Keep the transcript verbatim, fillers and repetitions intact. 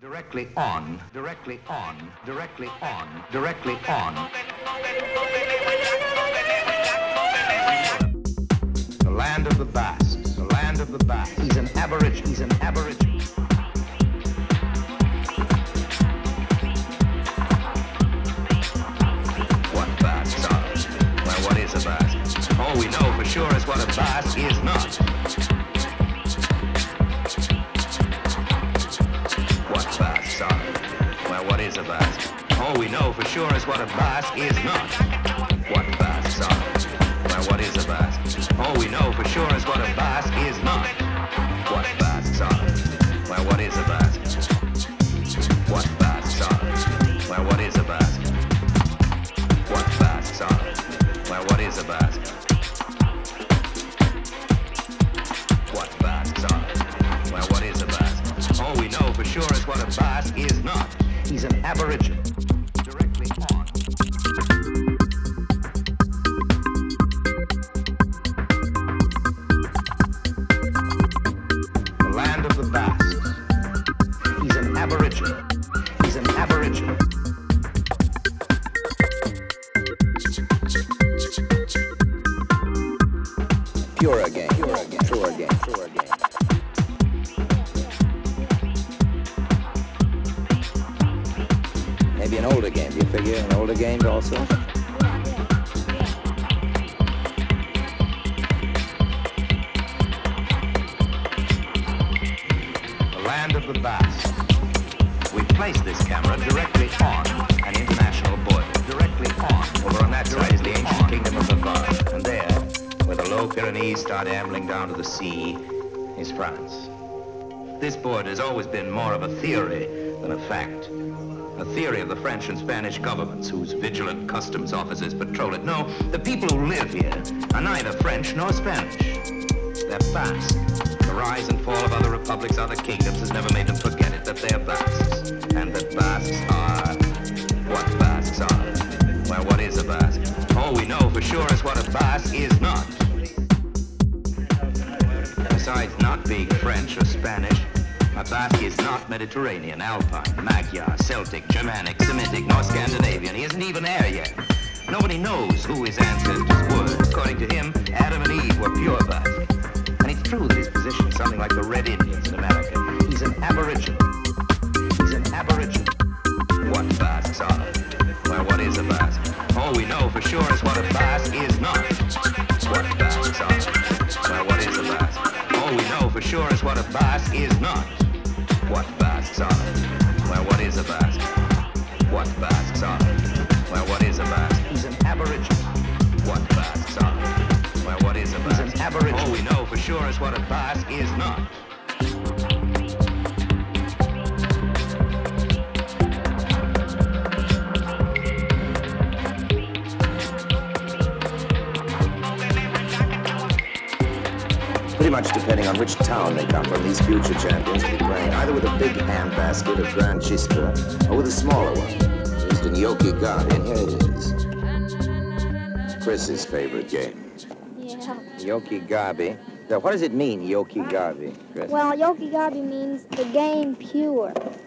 Directly on, directly on, directly on, directly on. The land of the Basques, the land of the Basques. He's an aborigine, he's an aborigine. What Basques are? Well, what is a Basque? All we know for sure is what a Basque is not. What is a Basque? All we know for sure is what a Basque is not. What Basques are? Well, what is a Basque? All we know for sure is what a Basque is not. What Basques are? Well, what is a Basque? What Basques are? Well, what is a Basque? What Basques are? Well, what is a Basque? What Basques are? Well, what is a Basque? All we know for sure is what a Basque is not. He's an aborigine. Directly on. The land of the Basques. He's an aborigine. He's an aborigine. Pure again, pure again, pure again, pure again. Maybe an older game. Do you figure an older game also? The land of the Basques. We've placed this camera directly on an international border. Directly on. Over on that side is the ancient kingdom of Navarre. And there, where the low Pyrenees start ambling down to the sea, is France. This border has always been more of a theory than a fact. A theory of the French and Spanish governments whose vigilant customs officers patrol it. No, the people who live here are neither French nor Spanish. They're Basque. The rise and fall of other republics, other kingdoms has never made them forget it, that they're Basques. And that Basques are what Basques are. Well, what is a Basque? All we know for sure is what a Basque is not. Besides not being French or Spanish, a Basque is not Mediterranean, Alpine, Magyar, Celtic, Germanic, Semitic, nor Scandinavian. He isn't even there yet. Nobody knows who his ancestors were. According to him, Adam and Eve were pure Basque. And it's true that his position is something like the Red Indians in America. He's an aborigine. He's an aborigine. What Basques are? Well, what is a Basque? All we know for sure is what a Basque is not. What Basques are? Well, what is a Basque? All we know for sure is what a Basque is not. What Basques are? Well, what is a Basque? What Basques are? Well, what is a Basque? He's an aborigine. What Basques are? Well, what is a Basque? He's an aborigine. All we know for sure is what a Basque is not. Pretty much depending on which town they come from, these future champions will be playing either with a big handbasket of Grand Chispa or with a smaller one, used in Yoki-Gabi. And here it is. Chris's favorite game. Yeah. Yoki-Gabi. Now, what does it mean, Yoki-Gabi, Chris? Well, Yoki-Gabi means the game pure.